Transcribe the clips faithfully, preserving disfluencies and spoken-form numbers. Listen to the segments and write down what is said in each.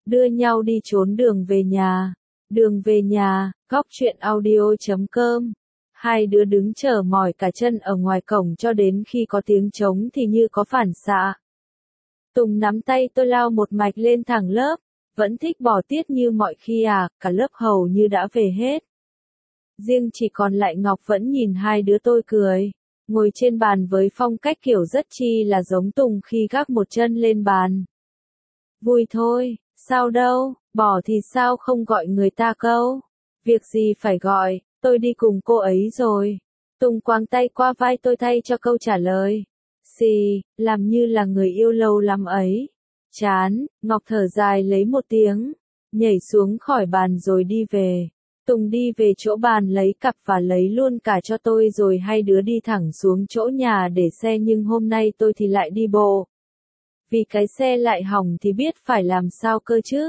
đưa nhau đi trốn đường về nhà. Đường về nhà, góc truyện audio chấm com. Hai đứa đứng chờ mỏi cả chân ở ngoài cổng cho đến khi có tiếng trống thì như có phản xạ. Tùng nắm tay tôi lao một mạch lên thẳng lớp, vẫn thích bỏ tiết như mọi khi à, cả lớp hầu như đã về hết. Riêng chỉ còn lại Ngọc vẫn nhìn hai đứa tôi cười, ngồi trên bàn với phong cách kiểu rất chi là giống Tùng khi gác một chân lên bàn. Vui thôi, sao đâu, bỏ thì sao không gọi người ta câu, việc gì phải gọi, tôi đi cùng cô ấy rồi. Tùng quàng tay qua vai tôi thay cho câu trả lời. Xì, làm như là người yêu lâu lắm ấy. Chán, Ngọc thở dài lấy một tiếng, nhảy xuống khỏi bàn rồi đi về. Tùng đi về chỗ bàn lấy cặp và lấy luôn cả cho tôi rồi hai đứa đi thẳng xuống chỗ nhà để xe, nhưng hôm nay tôi thì lại đi bộ. Vì cái xe lại hỏng thì biết phải làm sao cơ chứ.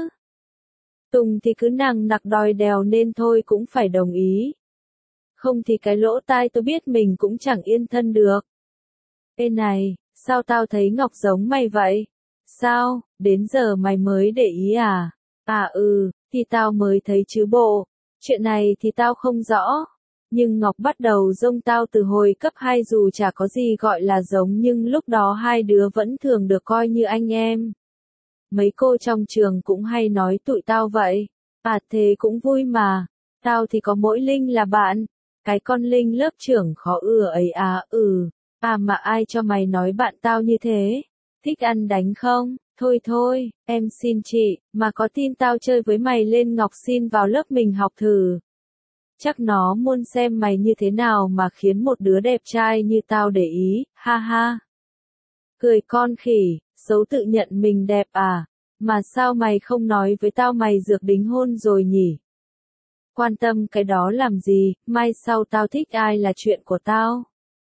Tùng thì cứ nằng nặc đòi đèo nên thôi cũng phải đồng ý. Không thì cái lỗ tai tôi biết mình cũng chẳng yên thân được. Ê này, sao tao thấy Ngọc giống mày vậy? Sao, đến giờ mày mới để ý à? À ừ, thì tao mới thấy chứ bộ. Chuyện này thì tao không rõ. Nhưng Ngọc bắt đầu giông tao từ hồi cấp hai, dù chả có gì gọi là giống nhưng lúc đó hai đứa vẫn thường được coi như anh em. Mấy cô trong trường cũng hay nói tụi tao vậy. À thế cũng vui mà. Tao thì có mỗi Linh là bạn. Cái con Linh lớp trưởng khó ưa ấy à, ừ. À mà ai cho mày nói bạn tao như thế? Thích ăn đánh không? Thôi thôi, em xin chị, mà có tin tao chơi với mày lên Ngọc xin vào lớp mình học thử. Chắc nó muốn xem mày như thế nào mà khiến một đứa đẹp trai như tao để ý, ha ha. Cười con khỉ, xấu tự nhận mình đẹp à? Mà sao mày không nói với tao mày dược đính hôn rồi nhỉ? Quan tâm cái đó làm gì, mai sau tao thích ai là chuyện của tao.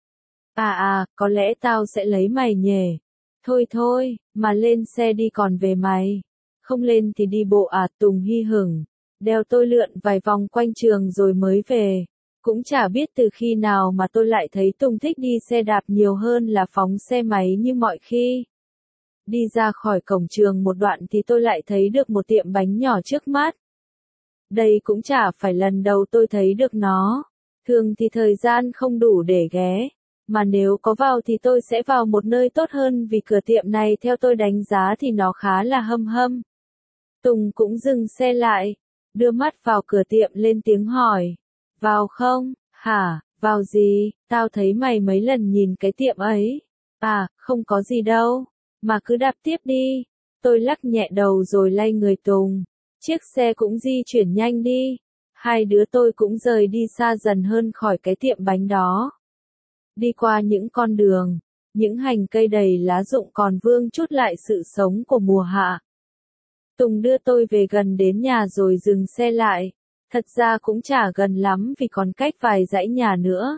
À à, có lẽ tao sẽ lấy mày nhỉ. Thôi thôi, mà lên xe đi còn về mày. Không lên thì đi bộ à? Tùng hi hửng. Đeo tôi lượn vài vòng quanh trường rồi mới về. Cũng chả biết từ khi nào mà tôi lại thấy Tùng thích đi xe đạp nhiều hơn là phóng xe máy như mọi khi. Đi ra khỏi cổng trường một đoạn thì tôi lại thấy được một tiệm bánh nhỏ trước mắt. Đây cũng chả phải lần đầu tôi thấy được nó. Thường thì thời gian không đủ để ghé. Mà nếu có vào thì tôi sẽ vào một nơi tốt hơn vì cửa tiệm này theo tôi đánh giá thì nó khá là hâm hâm. Tùng cũng dừng xe lại, đưa mắt vào cửa tiệm lên tiếng hỏi. Vào không? Hả? Vào gì? Tao thấy mày mấy lần nhìn cái tiệm ấy. À, không có gì đâu. Mà cứ đạp tiếp đi. Tôi lắc nhẹ đầu rồi lay người Tùng. Chiếc xe cũng di chuyển nhanh đi. Hai đứa tôi cũng rời đi xa dần hơn khỏi cái tiệm bánh đó. Đi qua những con đường, những hành cây đầy lá rụng còn vương chút lại sự sống của mùa hạ. Tùng đưa tôi về gần đến nhà rồi dừng xe lại. Thật ra cũng chả gần lắm vì còn cách vài dãy nhà nữa.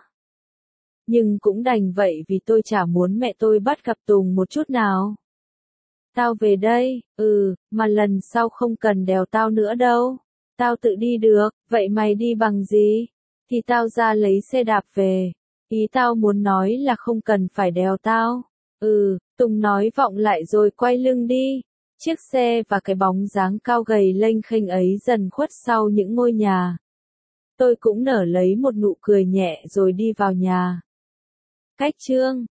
Nhưng cũng đành vậy vì tôi chả muốn mẹ tôi bắt gặp Tùng một chút nào. Tao về đây, ừ, mà lần sau không cần đèo tao nữa đâu. Tao tự đi được, vậy mày đi bằng gì? Thì tao ra lấy xe đạp về. Ý tao muốn nói là không cần phải đèo tao. Ừ, Tùng nói vọng lại rồi quay lưng đi. Chiếc xe và cái bóng dáng cao gầy lênh khênh ấy dần khuất sau những ngôi nhà. Tôi cũng nở lấy một nụ cười nhẹ rồi đi vào nhà. Cách chương